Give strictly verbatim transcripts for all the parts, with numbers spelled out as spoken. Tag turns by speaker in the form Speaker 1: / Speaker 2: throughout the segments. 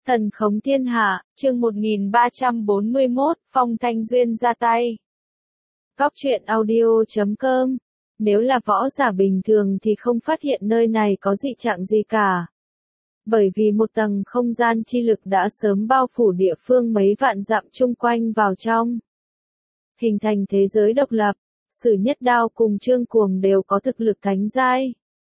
Speaker 1: Thần khống thiên hạ, chương một nghìn ba trăm bốn mươi mốt, Phong Thanh Duyên ra tay. Góc truyện audio chấm com. Nếu là võ giả bình thường thì không phát hiện nơi này có dị trạng gì cả. Bởi vì một tầng không gian chi lực đã sớm bao phủ địa phương mấy vạn dặm chung quanh vào trong. Hình thành thế giới độc lập, Sử Nhất Đao cùng Trương Cuồng đều có thực lực thánh giai.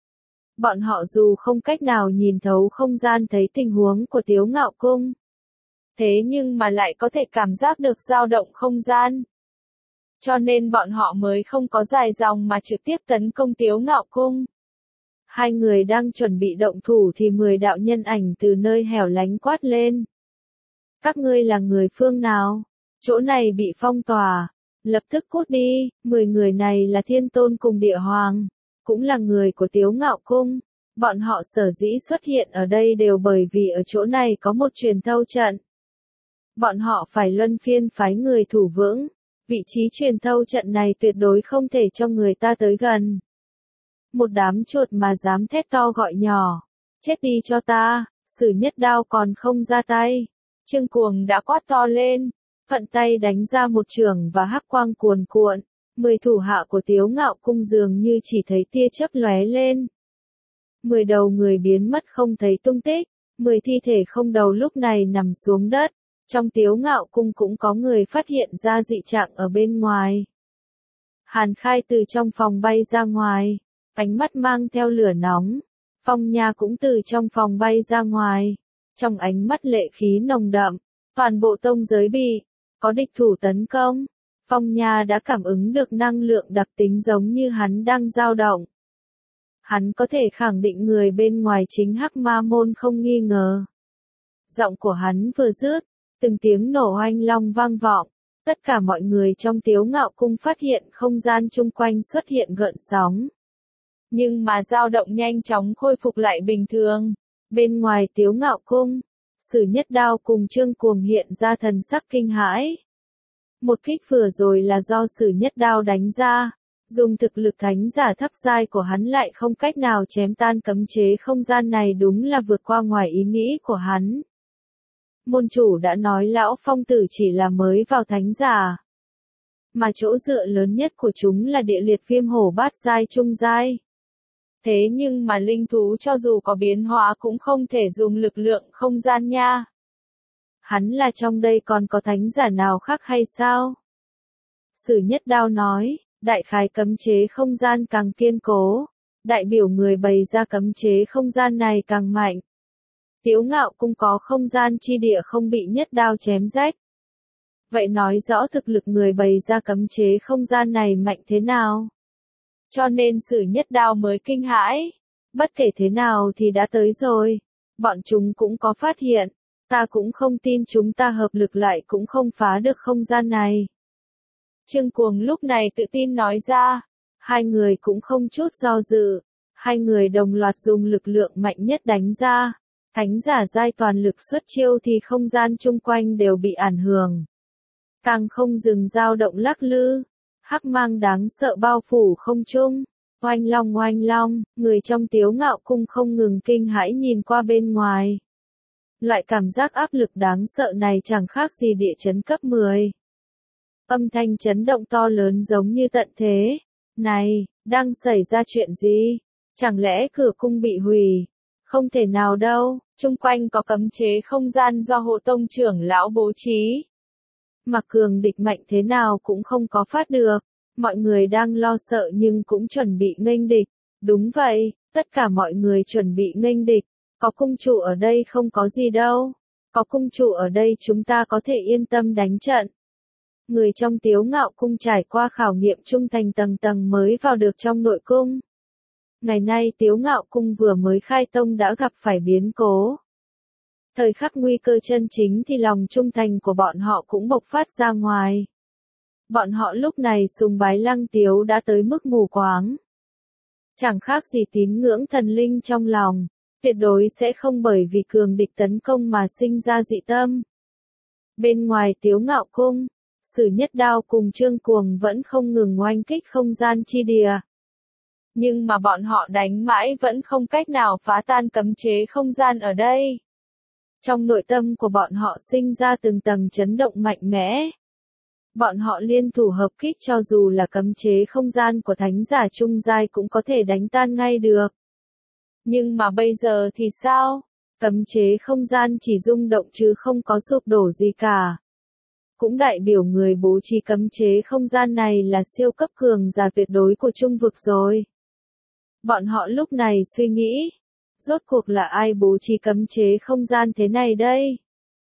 Speaker 1: Bọn họ dù không cách nào nhìn thấu không gian thấy tình huống của Tiếu Ngạo Cung. Thế nhưng mà lại có thể cảm giác được dao động không gian. Cho nên bọn họ mới không có dài dòng mà trực tiếp tấn công Tiếu Ngạo Cung. Hai người đang chuẩn bị động thủ thì mười đạo nhân ảnh từ nơi hẻo lánh quát lên. Các ngươi là người phương nào? Chỗ này bị phong tỏa. Lập tức cút đi, mười người này là Thiên Tôn cùng Địa Hoàng. Cũng là người của Tiếu Ngạo Cung. Bọn họ sở dĩ xuất hiện ở đây đều bởi vì ở chỗ này có một truyền thâu trận. Bọn họ phải luân phiên phái người thủ vững. Vị trí truyền thâu trận này tuyệt đối không thể cho người ta tới gần. Một đám chuột mà dám thét to gọi nhỏ. Chết đi cho ta, Sử Nhất Đao còn không ra tay. Trương Cuồng đã quát to lên. Vận tay đánh ra một chưởng và hắc quang cuồn cuộn. Mười thủ hạ của Tiếu Ngạo Cung dường như chỉ thấy tia chớp lóe lên. Mười đầu người biến mất không thấy tung tích. Mười thi thể không đầu lúc này nằm xuống đất. Trong Tiếu Ngạo Cung cũng có người phát hiện ra dị trạng ở bên ngoài. Hàn Khai từ trong phòng bay ra ngoài. Ánh mắt mang theo lửa nóng. Phong Nha cũng từ trong phòng bay ra ngoài. Trong ánh mắt lệ khí nồng đậm. Toàn bộ tông giới bị. Có địch thủ tấn công. Phong Nha đã cảm ứng được năng lượng đặc tính giống như hắn đang dao động. Hắn có thể khẳng định người bên ngoài chính Hắc Ma Môn không nghi ngờ. Giọng của hắn vừa dứt, từng tiếng nổ oanh long vang vọng. Tất cả mọi người trong Tiếu Ngạo Cung phát hiện không gian chung quanh xuất hiện gợn sóng. Nhưng mà dao động nhanh chóng khôi phục lại bình thường. Bên ngoài Tiếu Ngạo Cung, Sử Nhất Đao cùng Trương Cuồng hiện ra thần sắc kinh hãi. Một kích vừa rồi là do Sử Nhất Đao đánh ra, dùng thực lực thánh giả thấp giai của hắn lại không cách nào chém tan cấm chế không gian này, đúng là vượt qua ngoài ý nghĩ của hắn. Môn chủ đã nói lão Phong tử chỉ là mới vào thánh giả, mà chỗ dựa lớn nhất của chúng là địa liệt viêm hổ bát giai trung giai. Thế nhưng mà linh thú cho dù có biến hóa cũng không thể dùng lực lượng không gian nha. Hắn là trong đây còn có thánh giả nào khác hay sao? Sử Nhất Đao nói, đại khái cấm chế không gian càng kiên cố, đại biểu người bày ra cấm chế không gian này càng mạnh. Tiếu Ngạo Cung có không gian chi địa không bị nhất đao chém rách. Vậy nói rõ thực lực người bày ra cấm chế không gian này mạnh thế nào? Cho nên Sử Nhất Đao mới kinh hãi. Bất kể thế nào thì đã tới rồi. Bọn chúng cũng có phát hiện. Ta cũng không tin chúng ta hợp lực lại cũng không phá được không gian này. Trương Cuồng lúc này tự tin nói ra. Hai người cũng không chút do dự. Hai người đồng loạt dùng lực lượng mạnh nhất đánh ra. Thánh giả giai toàn lực xuất chiêu thì không gian chung quanh đều bị ảnh hưởng. Càng không dừng dao động lắc lư. Hắc mang đáng sợ bao phủ không trung. Oanh long oanh long, người trong Tiếu Ngạo Cung không ngừng kinh hãi nhìn qua bên ngoài. Loại cảm giác áp lực đáng sợ này chẳng khác gì địa chấn cấp mười. Âm thanh chấn động to lớn giống như tận thế. Này, đang xảy ra chuyện gì? Chẳng lẽ cửa cung bị hủy? Không thể nào đâu, chung quanh có cấm chế không gian do hộ tông trưởng lão bố trí. Mặc cường địch mạnh thế nào cũng không có phát được. Mọi người đang lo sợ nhưng cũng chuẩn bị nghênh địch. Đúng vậy, tất cả mọi người chuẩn bị nghênh địch. Có cung chủ ở đây không có gì đâu. Có cung chủ ở đây chúng ta có thể yên tâm đánh trận. Người trong Tiếu Ngạo Cung trải qua khảo nghiệm trung thành tầng tầng mới vào được trong nội cung. Ngày nay Tiếu Ngạo Cung vừa mới khai tông đã gặp phải biến cố. Thời khắc nguy cơ chân chính thì lòng trung thành của bọn họ cũng bộc phát ra ngoài. Bọn họ lúc này sùng bái Lăng Tiếu đã tới mức mù quáng. Chẳng khác gì tín ngưỡng thần linh trong lòng, tuyệt đối sẽ không bởi vì cường địch tấn công mà sinh ra dị tâm. Bên ngoài Tiếu Ngạo Cung, Sử Nhất Đao cùng Trương Cuồng vẫn không ngừng oanh kích không gian chi địa. Nhưng mà bọn họ đánh mãi vẫn không cách nào phá tan cấm chế không gian ở đây. Trong nội tâm của bọn họ sinh ra từng tầng chấn động mạnh mẽ. Bọn họ liên thủ hợp kích cho dù là cấm chế không gian của thánh giả trung giai cũng có thể đánh tan ngay được. Nhưng mà bây giờ thì sao? Cấm chế không gian chỉ rung động chứ không có sụp đổ gì cả. Cũng đại biểu người bố trí cấm chế không gian này là siêu cấp cường giả tuyệt đối của trung vực rồi. Bọn họ lúc này suy nghĩ, rốt cuộc là ai bố trí cấm chế không gian thế này đây?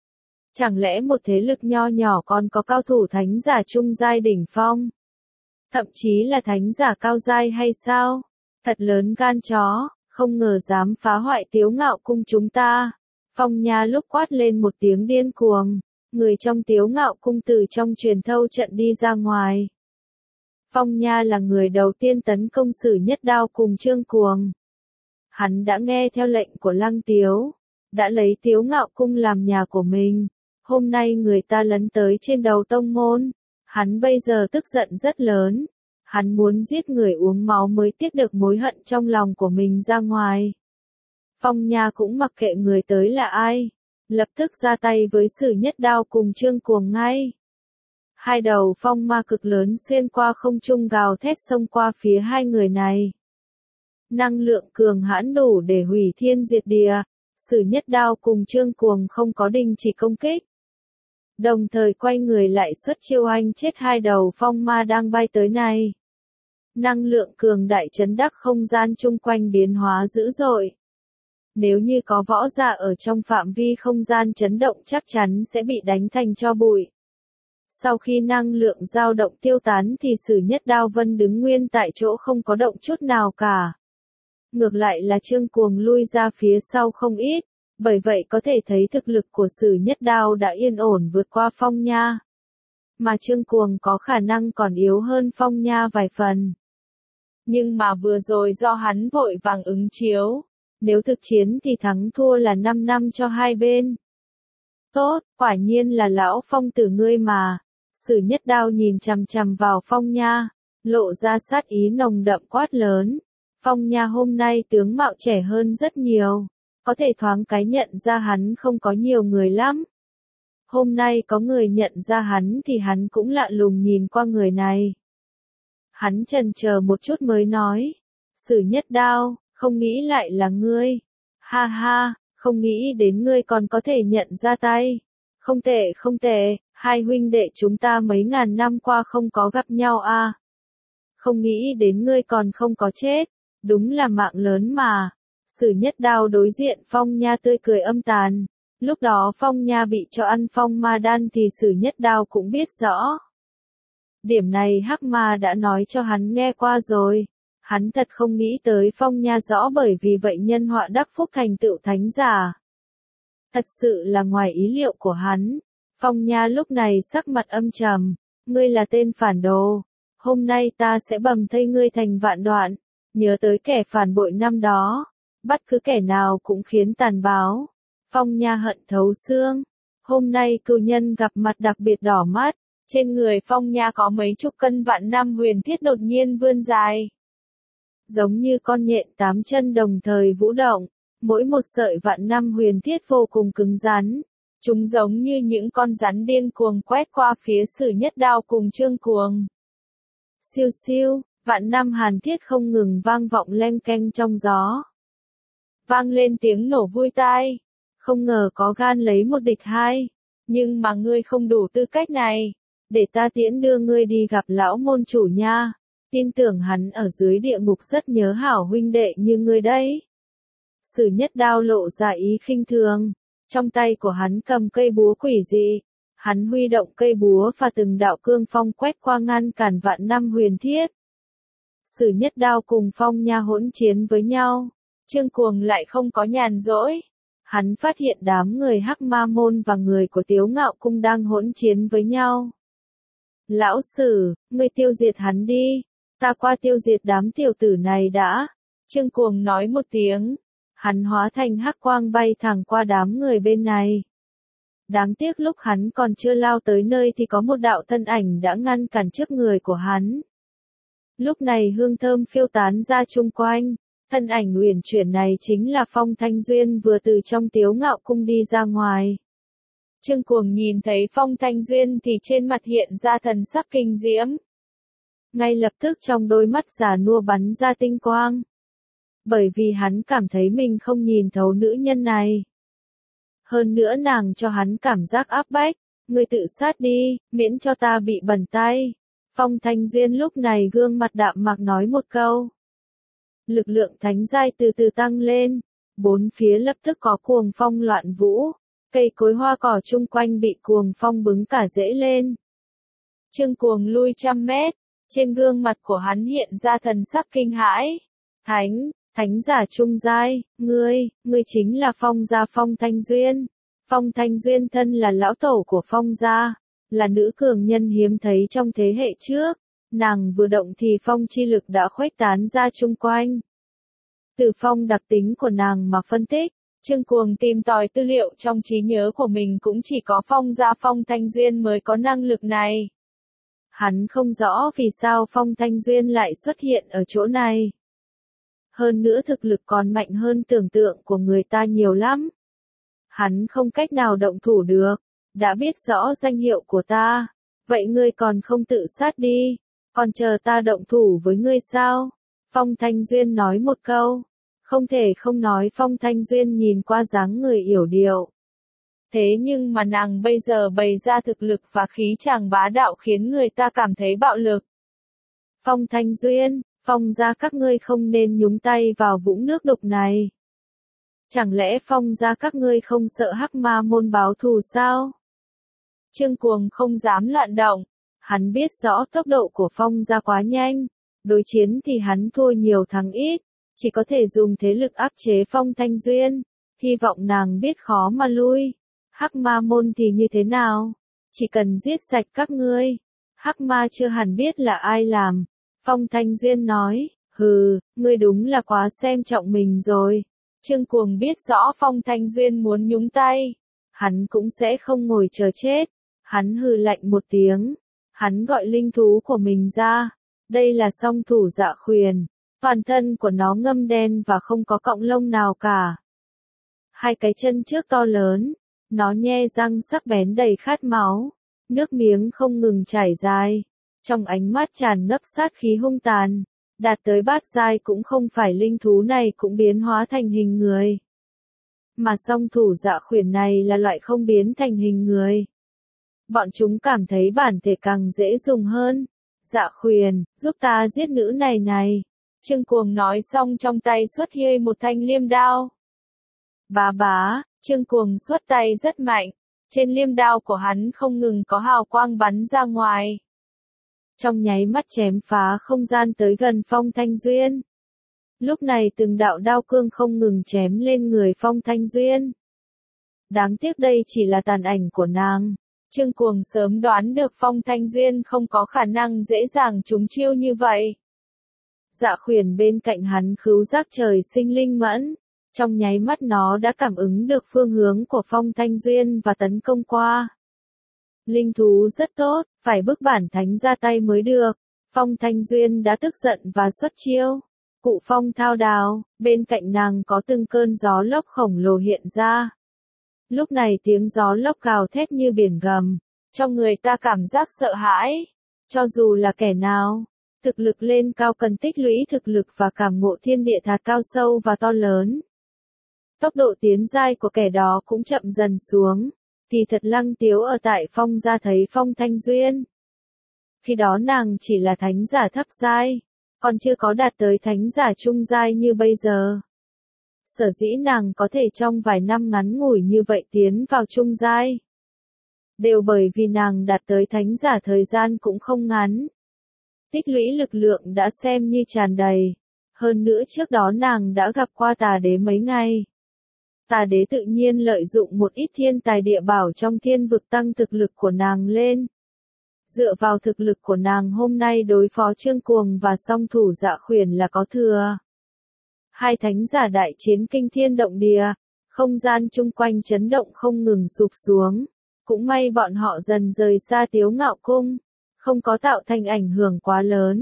Speaker 1: Chẳng lẽ một thế lực nho nhỏ còn có cao thủ thánh giả trung giai đỉnh phong? Thậm chí là thánh giả cao giai hay sao? Thật lớn gan chó, không ngờ dám phá hoại Tiếu Ngạo Cung chúng ta. Phong Nha lúc quát lên một tiếng điên cuồng, người trong Tiếu Ngạo Cung từ trong truyền thâu trận đi ra ngoài. Phong Nha là người đầu tiên tấn công Sử Nhất Đao cùng Trương Cuồng. Hắn đã nghe theo lệnh của Lăng Tiếu, đã lấy Tiếu Ngạo Cung làm nhà của mình. Hôm nay người ta lấn tới trên đầu tông môn, hắn bây giờ tức giận rất lớn. Hắn muốn giết người uống máu mới tiết được mối hận trong lòng của mình ra ngoài. Phong Nha cũng mặc kệ người tới là ai, lập tức ra tay với Sử Nhất Đao cùng Trương Cuồng ngay. Hai đầu phong ma cực lớn xuyên qua không trung gào thét xông qua phía hai người này. Năng lượng cường hãn đủ để hủy thiên diệt địa, Sử Nhất Đao cùng Trương Cuồng không có đình chỉ công kích. Đồng thời quay người lại xuất chiêu anh chết hai đầu phong ma đang bay tới này. Năng lượng cường đại chấn đắc không gian chung quanh biến hóa dữ dội. Nếu như có võ giả ở trong phạm vi không gian chấn động chắc chắn sẽ bị đánh thành tro bụi. Sau khi năng lượng dao động tiêu tán thì Sử Nhất Đao Vân đứng nguyên tại chỗ không có động chút nào cả. Ngược lại là Trương Cuồng lui ra phía sau không ít, bởi vậy có thể thấy thực lực của Sử Nhất Đao đã yên ổn vượt qua Phong Nha. Mà Trương Cuồng có khả năng còn yếu hơn Phong Nha vài phần. Nhưng mà vừa rồi do hắn vội vàng ứng chiếu, nếu thực chiến thì thắng thua là năm năm cho hai bên. Tốt, quả nhiên là lão Phong tử ngươi mà. Sử Nhất Đao nhìn chằm chằm vào Phong Nha, lộ ra sát ý nồng đậm quát lớn. Phong Nha hôm nay tướng mạo trẻ hơn rất nhiều, có thể thoáng cái nhận ra hắn không có nhiều người lắm. Hôm nay có người nhận ra hắn thì hắn cũng lạ lùng nhìn qua người này. Hắn chần chờ một chút mới nói, Sử Nhất Đao, không nghĩ lại là ngươi. Ha ha, không nghĩ đến ngươi còn có thể nhận ra tay. Không tệ không tệ, hai huynh đệ chúng ta mấy ngàn năm qua không có gặp nhau à. Không nghĩ đến ngươi còn không có chết, đúng là mạng lớn mà. Sử Nhất Đao đối diện Phong Nha tươi cười âm tàn. Lúc đó Phong Nha bị cho ăn phong ma đan thì Sử Nhất Đao cũng biết rõ. Điểm này Hắc Ma đã nói cho hắn nghe qua rồi. Hắn thật không nghĩ tới Phong Nha rõ bởi vì vậy nhân họa đắc phúc thành tựu thánh giả. Thật sự là ngoài ý liệu của hắn. Phong Nha lúc này sắc mặt âm trầm. Ngươi là tên phản đồ. Hôm nay ta sẽ bầm thây ngươi thành vạn đoạn. Nhớ tới kẻ phản bội năm đó. Bắt cứ kẻ nào cũng khiến tàn báo. Phong Nha hận thấu xương. Hôm nay cừu nhân gặp mặt đặc biệt đỏ mắt. Trên người Phong Nha có mấy chục cân vạn năm huyền thiết đột nhiên vươn dài. Giống như con nhện tám chân đồng thời vũ động. Mỗi một sợi vạn năm huyền thiết vô cùng cứng rắn. Chúng giống như những con rắn điên cuồng quét qua phía Sử Nhất Đao cùng Trương Cuồng. Siêu siêu, vạn năm hàn thiết không ngừng vang vọng leng keng trong gió. Vang lên tiếng nổ vui tai. Không ngờ có gan lấy một địch hai. Nhưng mà ngươi không đủ tư cách này. Để ta tiễn đưa ngươi đi gặp lão môn chủ nha. Tin tưởng hắn ở dưới địa ngục rất nhớ hảo huynh đệ như ngươi đấy. Sử Nhất Đao lộ ra ý khinh thường. Trong tay của hắn cầm cây búa quỷ dị. Hắn huy động cây búa và từng đạo cương phong quét qua ngăn cản vạn năm huyền thiết. Sử Nhất Đao cùng Phong Nha hỗn chiến với nhau. Trương Cuồng lại không có nhàn rỗi. Hắn phát hiện đám người Hắc Ma Môn và người của Tiếu Ngạo Cung đang hỗn chiến với nhau. Lão Sử, ngươi tiêu diệt hắn đi. Ta qua tiêu diệt đám tiểu tử này đã. Trương Cuồng nói một tiếng. Hắn hóa thành hắc quang bay thẳng qua đám người bên này. Đáng tiếc lúc hắn còn chưa lao tới nơi thì có một đạo thân ảnh đã ngăn cản trước người của hắn. Lúc này hương thơm phiêu tán ra chung quanh. Thân ảnh uyển chuyển này chính là Phong Thanh Duyên vừa từ trong Tiếu Ngạo Cung đi ra ngoài. Trương Cuồng nhìn thấy Phong Thanh Duyên thì trên mặt hiện ra thần sắc kinh diễm. Ngay lập tức trong đôi mắt già nua bắn ra tinh quang. Bởi vì hắn cảm thấy mình không nhìn thấu nữ nhân này. Hơn nữa nàng cho hắn cảm giác áp bách, ngươi tự sát đi, miễn cho ta bị bẩn tay. Phong Thanh Duyên lúc này gương mặt đạm mạc nói một câu. Lực lượng thánh giai từ từ tăng lên, bốn phía lập tức có cuồng phong loạn vũ, cây cối hoa cỏ chung quanh bị cuồng phong bứng cả rễ lên. Trương Cuồng lui trăm mét, trên gương mặt của hắn hiện ra thần sắc kinh hãi. Thánh, thánh giả trung giai, ngươi, ngươi chính là Phong gia Phong Thanh Duyên. Phong Thanh Duyên thân là lão tổ của Phong gia, là nữ cường nhân hiếm thấy trong thế hệ trước. Nàng vừa động thì phong chi lực đã khuếch tán ra chung quanh. Từ phong đặc tính của nàng mà phân tích, Trương Cuồng tìm tòi tư liệu trong trí nhớ của mình cũng chỉ có Phong gia Phong Thanh Duyên mới có năng lực này. Hắn không rõ vì sao Phong Thanh Duyên lại xuất hiện ở chỗ này. Hơn nữa thực lực còn mạnh hơn tưởng tượng của người ta nhiều lắm. Hắn không cách nào động thủ được, đã biết rõ danh hiệu của ta. Vậy ngươi còn không tự sát đi, còn chờ ta động thủ với ngươi sao? Phong Thanh Duyên nói một câu. Không thể không nói Phong Thanh Duyên nhìn qua dáng người yểu điệu. Thế nhưng mà nàng bây giờ bày ra thực lực và khí chàng bá đạo khiến người ta cảm thấy bạo lực. Phong Thanh Duyên, Phong gia các ngươi không nên nhúng tay vào vũng nước đục này. Chẳng lẽ Phong gia các ngươi không sợ Hắc Ma môn báo thù sao? Trương Cuồng không dám loạn động, hắn biết rõ tốc độ của Phong gia quá nhanh, đối chiến thì hắn thua nhiều thắng ít, chỉ có thể dùng thế lực áp chế Phong Thanh Duyên, hy vọng nàng biết khó mà lui. Hắc Ma môn thì như thế nào? Chỉ cần giết sạch các ngươi. Hắc Ma chưa hẳn biết là ai làm. Phong Thanh Duyên nói, hừ, ngươi đúng là quá xem trọng mình rồi. Trương Cuồng biết rõ Phong Thanh Duyên muốn nhúng tay, hắn cũng sẽ không ngồi chờ chết. Hắn hừ lạnh một tiếng, hắn gọi linh thú của mình ra. Đây là song thủ Dạ Khuyển, toàn thân của nó ngâm đen và không có cọng lông nào cả. Hai cái chân trước to lớn, nó nhe răng sắc bén đầy khát máu, nước miếng không ngừng chảy dài, trong ánh mắt tràn ngập sát khí hung tàn, đạt tới bát giai cũng không phải linh thú này cũng biến hóa thành hình người. Mà song thủ Dạ Khuyển này là loại không biến thành hình người. Bọn chúng cảm thấy bản thể càng dễ dùng hơn. Dạ Khuyển, giúp ta giết nữ này này. Trương Cuồng nói xong trong tay xuất hiện một thanh liêm đao. Bá bá, Trương Cuồng xuất tay rất mạnh. Trên liêm đao của hắn không ngừng có hào quang bắn ra ngoài. Trong nháy mắt chém phá không gian tới gần Phong Thanh Duyên. Lúc này từng đạo đao cương không ngừng chém lên người Phong Thanh Duyên. Đáng tiếc đây chỉ là tàn ảnh của nàng. Trương Cuồng sớm đoán được Phong Thanh Duyên không có khả năng dễ dàng trúng chiêu như vậy. Dạ Khuyển bên cạnh hắn khứu giác trời sinh linh mẫn. Trong nháy mắt nó đã cảm ứng được phương hướng của Phong Thanh Duyên và tấn công qua. Linh thú rất tốt, phải bức bản thánh ra tay mới được. Phong Thanh Duyên đã tức giận và xuất chiêu. Cụ phong thao đào, bên cạnh nàng có từng cơn gió lốc khổng lồ hiện ra. Lúc này tiếng gió lốc gào thét như biển gầm, cho người ta cảm giác sợ hãi. Cho dù là kẻ nào, thực lực lên cao cần tích lũy thực lực và cảm ngộ thiên địa thạt cao sâu và to lớn. Tốc độ tiến giai của kẻ đó cũng chậm dần xuống, thì thật Lăng Tiếu ở tại Phong gia thấy Phong Thanh Duyên. Khi đó nàng chỉ là thánh giả thấp giai, còn chưa có đạt tới thánh giả trung giai như bây giờ. Sở dĩ nàng có thể trong vài năm ngắn ngủi như vậy tiến vào trung giai. Đều bởi vì nàng đạt tới thánh giả thời gian cũng không ngắn. Tích lũy lực lượng đã xem như tràn đầy. Hơn nữa trước đó nàng đã gặp qua tà đế mấy ngày. Tà đế tự nhiên lợi dụng một ít thiên tài địa bảo trong thiên vực tăng thực lực của nàng lên. Dựa vào thực lực của nàng hôm nay đối phó Trương Cuồng và song thủ Dạ Khuyển là có thừa. Hai thánh giả đại chiến kinh thiên động địa, không gian chung quanh chấn động không ngừng sụp xuống. Cũng may bọn họ dần rời xa Tiếu Ngạo Cung, không có tạo thành ảnh hưởng quá lớn.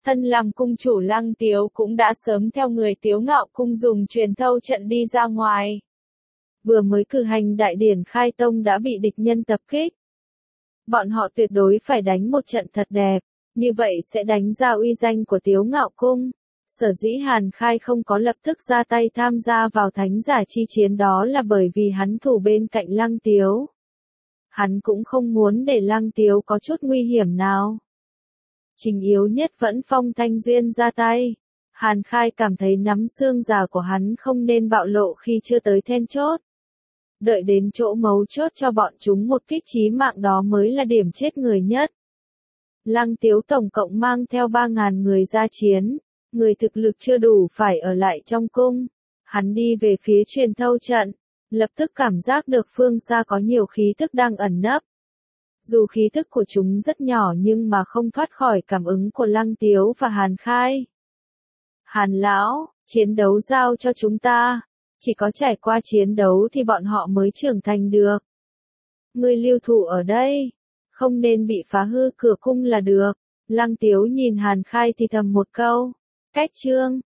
Speaker 1: Thân làm cung chủ Lăng Tiếu cũng đã sớm theo người Tiếu Ngạo cung dùng truyền thâu trận đi ra ngoài. Vừa mới cử hành đại điển khai tông đã bị địch nhân tập kích. Bọn họ tuyệt đối phải đánh một trận thật đẹp, như vậy sẽ đánh ra uy danh của Tiếu Ngạo cung. Sở dĩ Hàn Khai không có lập tức ra tay tham gia vào thánh giả chi chiến đó là bởi vì hắn thủ bên cạnh Lăng Tiếu. Hắn cũng không muốn để Lăng Tiếu có chút nguy hiểm nào. Chính yếu nhất vẫn Phong Thanh Duyên ra tay. Hàn Khai cảm thấy nắm xương già của hắn không nên bạo lộ khi chưa tới then chốt. Đợi đến chỗ mấu chốt cho bọn chúng một kích chí mạng đó mới là điểm chết người nhất. Lăng Tiếu tổng cộng mang theo ba ngàn người ra chiến, người thực lực chưa đủ phải ở lại trong cung. Hắn đi về phía truyền thâu trận, lập tức cảm giác được phương xa có nhiều khí thức đang ẩn nấp. Dù khí thức của chúng rất nhỏ nhưng mà không thoát khỏi cảm ứng của Lăng Tiếu và Hàn Khai. Hàn lão, chiến đấu giao cho chúng ta. Chỉ có trải qua chiến đấu thì bọn họ mới trưởng thành được. Ngươi lưu thủ ở đây, không nên bị phá hư cửa cung là được. Lăng Tiếu nhìn Hàn Khai thì thầm một câu. Cách chương